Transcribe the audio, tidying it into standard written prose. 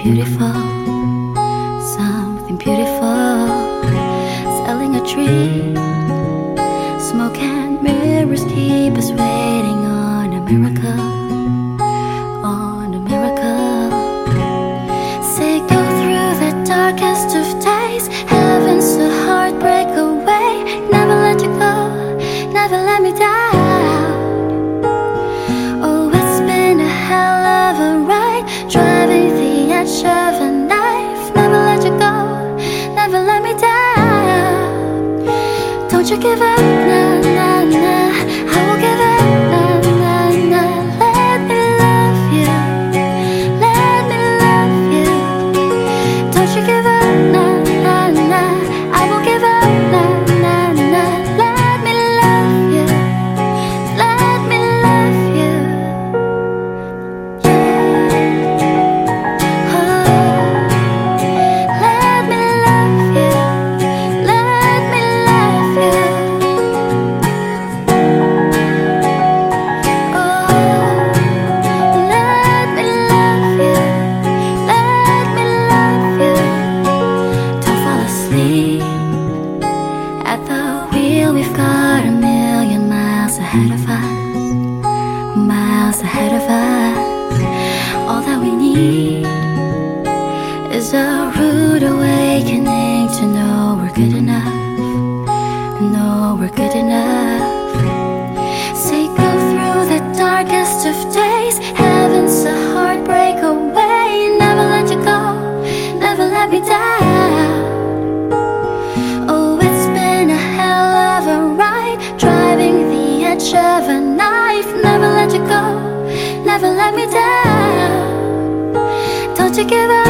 beautiful, something beautiful. Selling a tree, smoke and mirrors keep us waiting on a miracle, on a miracle. Say go through the darkest of days, heaven's a heartbreak away. Never let you go, never let me down. Oh, it's been a hell of a ride, driving the edge of a knife. Never let you go, never let me down. Don't you give up, nah, nah, nah. I won't give up, nah, nah, nah. Let me love you, let me love you. Don't you give up, nah, nah, nah. I won't give up, nah, nah, nah. Let me love you, let me love you. Yeah. Oh, let me love you, let me love you. At the wheel, we've got a million miles ahead of us, miles ahead of us. All that we need is a rude awakening to know we're good enough, know we're good enough. Say go through the darkest of days, heaven's a heartbreak away. Never let you go, never let me down. Oh, it's been a hell of a ride, driving the edge of a knife. Never let you go, never let me down. Don't you give up.